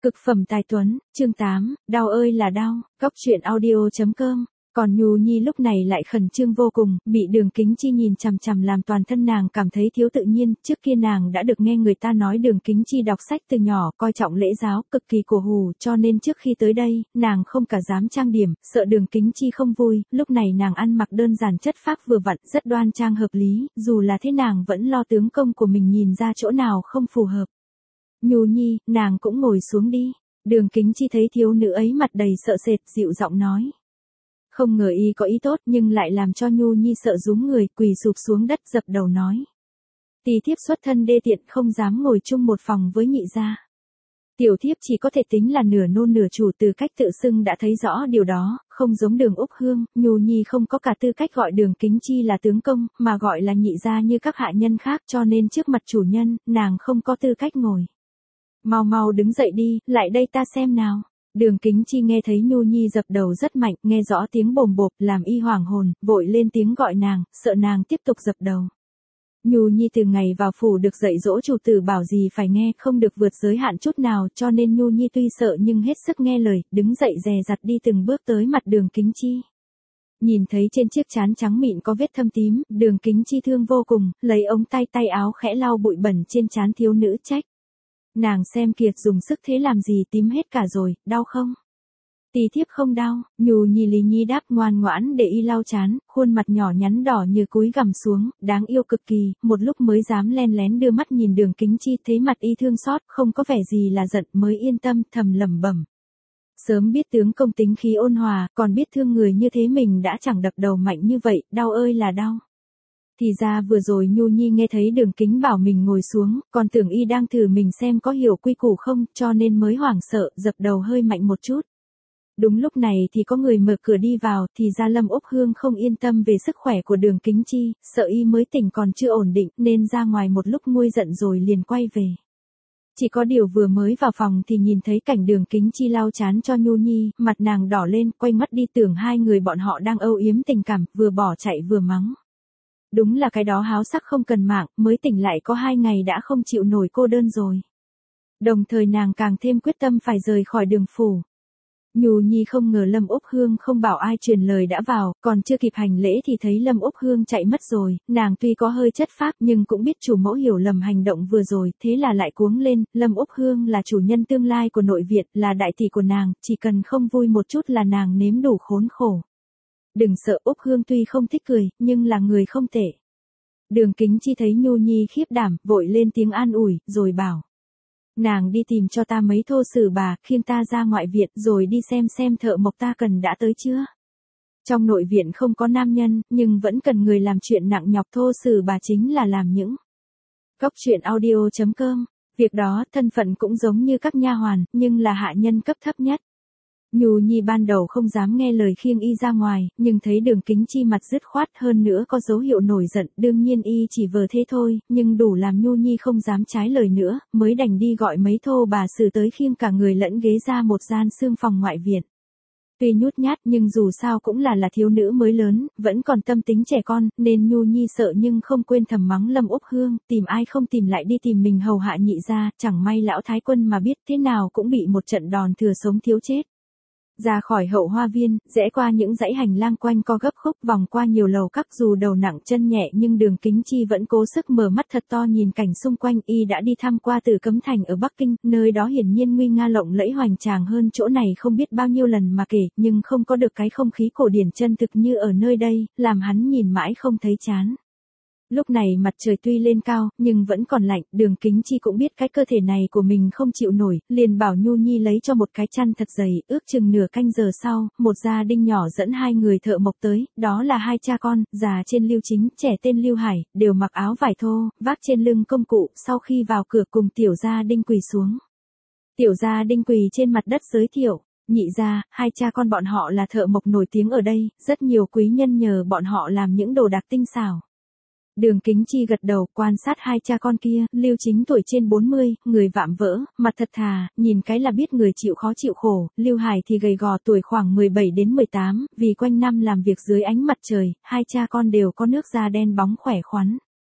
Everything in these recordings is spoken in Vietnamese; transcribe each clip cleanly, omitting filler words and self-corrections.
Cực phẩm tài tuấn, chương 8, đau ơi là đau, Cóc truyện audio.com. Còn Nhu Nhi lúc này lại khẩn trương vô cùng, bị Đường Kính Chi nhìn chằm chằm làm toàn thân nàng cảm thấy thiếu tự nhiên, trước kia nàng đã được nghe người ta nói Đường Kính Chi đọc sách từ nhỏ, coi trọng lễ giáo, cực kỳ cổ hủ, cho nên trước khi tới đây, nàng không cả dám trang điểm, sợ Đường Kính Chi không vui, lúc này nàng ăn mặc đơn giản chất phác vừa vặn, rất đoan trang hợp lý, dù là thế nàng vẫn lo tướng công của mình nhìn ra chỗ nào không phù hợp. Nhu Nhi, nàng cũng ngồi xuống đi. Đường Kính Chi thấy thiếu nữ ấy mặt đầy sợ sệt, dịu giọng nói. Không ngờ y có ý tốt nhưng lại làm cho Nhu Nhi sợ rúm người, quỳ sụp xuống đất dập đầu nói. Tỳ thiếp xuất thân đê tiện không dám ngồi chung một phòng với nhị gia. Tiểu thiếp chỉ có thể tính là nửa nô nửa chủ, từ cách tự xưng đã thấy rõ điều đó, không giống Đường Úc Hương, Nhu Nhi không có cả tư cách gọi Đường Kính Chi là tướng công, mà gọi là nhị gia như các hạ nhân khác, cho nên trước mặt chủ nhân, nàng không có tư cách ngồi. Mau mau đứng dậy đi, lại đây ta xem nào. Đường Kính Chi nghe thấy Nhu Nhi dập đầu rất mạnh, nghe rõ tiếng bồm bộp, làm y hoảng hồn, vội lên tiếng gọi nàng, sợ nàng tiếp tục dập đầu. Nhu Nhi từ ngày vào phủ được dạy dỗ chủ tử bảo gì phải nghe, không được vượt giới hạn chút nào, cho nên Nhu Nhi tuy sợ nhưng hết sức nghe lời, đứng dậy dè dặt đi từng bước tới mặt Đường Kính Chi. Nhìn thấy trên chiếc trán trắng mịn có vết thâm tím, Đường Kính Chi thương vô cùng, lấy ống tay áo khẽ lau bụi bẩn trên trán thiếu nữ trách. Nàng xem kiệt dùng sức thế làm gì, tím hết cả rồi, đau không? Tỳ thiếp không đau, Nhu Nhi lý nhi đáp ngoan ngoãn để y lau trán, khuôn mặt nhỏ nhắn đỏ như cúi gằm xuống, đáng yêu cực kỳ, một lúc mới dám len lén đưa mắt nhìn Đường Kính Chi, thấy mặt y thương xót, không có vẻ gì là giận, mới yên tâm, thầm lẩm bẩm. Sớm biết tướng công tính khí ôn hòa, còn biết thương người như thế mình đã chẳng đập đầu mạnh như vậy, đau ơi là đau. Thì ra vừa rồi Nhu Nhi nghe thấy Đường Kính bảo mình ngồi xuống, còn tưởng y đang thử mình xem có hiểu quy củ không, cho nên mới hoảng sợ, dập đầu hơi mạnh một chút. Đúng lúc này thì có người mở cửa đi vào, thì ra Lâm Úc Hương không yên tâm về sức khỏe của Đường Kính Chi, sợ y mới tỉnh còn chưa ổn định, nên ra ngoài một lúc nguôi giận rồi liền quay về. Chỉ có điều vừa mới vào phòng thì nhìn thấy cảnh Đường Kính Chi lau trán cho Nhu Nhi, mặt nàng đỏ lên, quay mắt đi tưởng hai người bọn họ đang âu yếm tình cảm, vừa bỏ chạy vừa mắng. Đúng là cái đó háo sắc không cần mạng, mới tỉnh lại có 2 ngày đã không chịu nổi cô đơn rồi. Đồng thời nàng càng thêm quyết tâm phải rời khỏi Đường phủ. Nhu Nhi không ngờ Lâm Úc Hương không bảo ai truyền lời đã vào, còn chưa kịp hành lễ thì thấy Lâm Úc Hương chạy mất rồi, nàng tuy có hơi chất phác nhưng cũng biết chủ mẫu hiểu lầm hành động vừa rồi, thế là lại cuống lên, Lâm Úc Hương là chủ nhân tương lai của nội Việt, là đại tỷ của nàng, chỉ cần không vui một chút là nàng nếm đủ khốn khổ. Đừng sợ, Úc Hương tuy không thích cười, nhưng là người không tệ. Đường Kính Chi thấy Nhu Nhi khiếp đảm, vội lên tiếng an ủi, rồi bảo. Nàng đi tìm cho ta mấy thô sử bà, khiêng ta ra ngoại viện, rồi đi xem thợ mộc ta cần đã tới chưa. Trong nội viện không có nam nhân, nhưng vẫn cần người làm chuyện nặng nhọc, thô sử bà chính là làm những. Cóc truyện audio.com. Việc đó, thân phận cũng giống như các nha hoàn, nhưng là hạ nhân cấp thấp nhất. Nhu Nhi ban đầu không dám nghe lời khiêng y ra ngoài, nhưng thấy Đường Kính Chi mặt dứt khoát, hơn nữa có dấu hiệu nổi giận, đương nhiên y chỉ vờ thế thôi, nhưng đủ làm Nhu Nhi không dám trái lời nữa, mới đành đi gọi mấy thô bà sử tới khiêng cả người lẫn ghế ra một gian xương phòng ngoại viện. Tuy nhút nhát nhưng dù sao cũng là thiếu nữ mới lớn, vẫn còn tâm tính trẻ con, nên Nhu Nhi sợ nhưng không quên thầm mắng Lâm Úc Hương, tìm ai không tìm lại đi tìm mình hầu hạ nhị gia, chẳng may lão thái quân mà biết thế nào cũng bị một trận đòn thừa sống thiếu chết. Ra khỏi hậu hoa viên, rẽ qua những dãy hành lang quanh co gấp khúc, vòng qua nhiều lầu các, dù đầu nặng chân nhẹ nhưng Đường Kính Chi vẫn cố sức mở mắt thật to nhìn cảnh xung quanh. Y đã đi tham qua Tử Cấm Thành ở Bắc Kinh, nơi đó hiển nhiên nguy nga lộng lẫy hoành tráng hơn chỗ này không biết bao nhiêu lần mà kể, nhưng không có được cái không khí cổ điển chân thực như ở nơi đây, làm hắn nhìn mãi không thấy chán. Lúc này mặt trời tuy lên cao, nhưng vẫn còn lạnh, Đường Kính Chi cũng biết cái cơ thể này của mình không chịu nổi, liền bảo Nhu Nhi lấy cho một cái chăn thật dày, ước chừng nửa canh giờ sau, một gia đình nhỏ dẫn 2 người thợ mộc tới, đó là 2 cha con, già trên Lưu Chính, trẻ tên Lưu Hải, đều mặc áo vải thô, vác trên lưng công cụ, sau khi vào cửa cùng tiểu gia đình quỳ xuống. Tiểu gia đình quỳ trên mặt đất giới thiệu. Nhị gia, 2 cha con bọn họ là thợ mộc nổi tiếng ở đây, rất nhiều quý nhân nhờ bọn họ làm những đồ đạc tinh xảo. Đường Kính Chi gật đầu, quan sát 2 cha con kia, Lưu Chính tuổi trên 40, người vạm vỡ, mặt thật thà, nhìn cái là biết người chịu khó chịu khổ, Lưu Hải thì gầy gò, tuổi khoảng 17 đến 18, vì quanh năm làm việc dưới ánh mặt trời, 2 cha con đều có nước da đen bóng khỏe khoắn.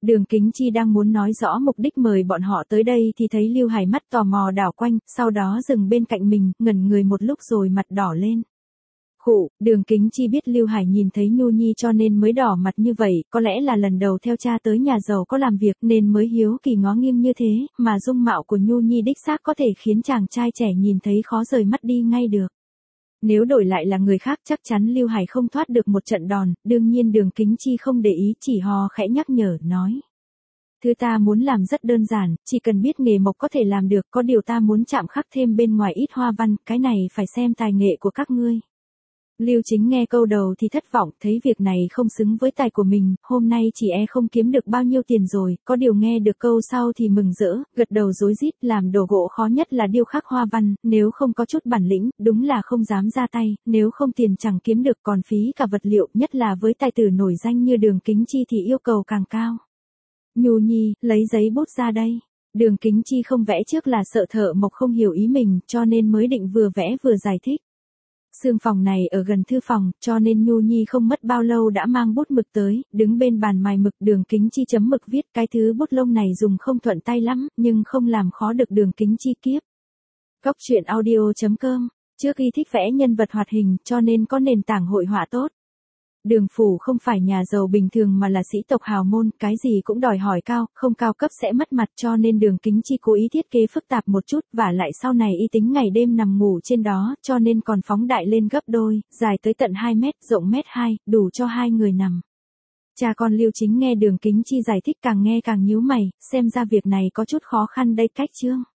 Đường Kính Chi đang muốn nói rõ mục đích mời bọn họ tới đây thì thấy Lưu Hải mắt tò mò đảo quanh, sau đó dừng bên cạnh mình, ngẩn người một lúc rồi mặt đỏ lên. Khụ, Đường Kính Chi biết Lưu Hải nhìn thấy Nhu Nhi cho nên mới đỏ mặt như vậy, có lẽ là lần đầu theo cha tới nhà giàu có làm việc nên mới hiếu kỳ ngó nghiêng như thế, mà dung mạo của Nhu Nhi đích xác có thể khiến chàng trai trẻ nhìn thấy khó rời mắt đi ngay được. Nếu đổi lại là người khác chắc chắn Lưu Hải không thoát được một trận đòn, đương nhiên Đường Kính Chi không để ý, chỉ hò khẽ nhắc nhở, nói. Thứ ta muốn làm rất đơn giản, chỉ cần biết nghề mộc có thể làm được, có điều ta muốn chạm khắc thêm bên ngoài ít hoa văn, cái này phải xem tài nghệ của các ngươi. Lưu Chính nghe câu đầu thì thất vọng, thấy việc này không xứng với tài của mình, hôm nay chỉ không kiếm được bao nhiêu tiền rồi, có điều nghe được câu sau thì mừng rỡ, gật đầu rối rít, làm đồ gỗ khó nhất là điêu khắc hoa văn, nếu không có chút bản lĩnh, đúng là không dám ra tay, nếu không tiền chẳng kiếm được còn phí cả vật liệu, nhất là với tài tử nổi danh như Đường Kính Chi thì yêu cầu càng cao. Nhu Nhi, lấy giấy bút ra đây. Đường Kính Chi không vẽ trước là sợ thợ mộc không hiểu ý mình, cho nên mới định vừa vẽ vừa giải thích. Sương phòng này ở gần thư phòng, cho nên Nhu Nhi không mất bao lâu đã mang bút mực tới, đứng bên bàn mài mực. Đường Kính Chi chấm mực viết, cái thứ bút lông này dùng không thuận tay lắm, nhưng không làm khó được Đường Kính Chi kiếp. Cóc truyện audio.com, trước y thích vẽ nhân vật hoạt hình, cho nên có nền tảng hội họa tốt. Đường phủ không phải nhà giàu bình thường mà là sĩ tộc hào môn, cái gì cũng đòi hỏi cao, không cao cấp sẽ mất mặt, cho nên Đường Kính Chi cố ý thiết kế phức tạp một chút, và lại sau này y tính ngày đêm nằm ngủ trên đó, cho nên còn phóng đại lên gấp đôi, dài tới tận 2 mét, rộng 1,2 m, đủ cho 2 người nằm. Cha con Lưu Chính nghe Đường Kính Chi giải thích càng nghe càng nhíu mày, xem ra việc này có chút khó khăn đây cách chương.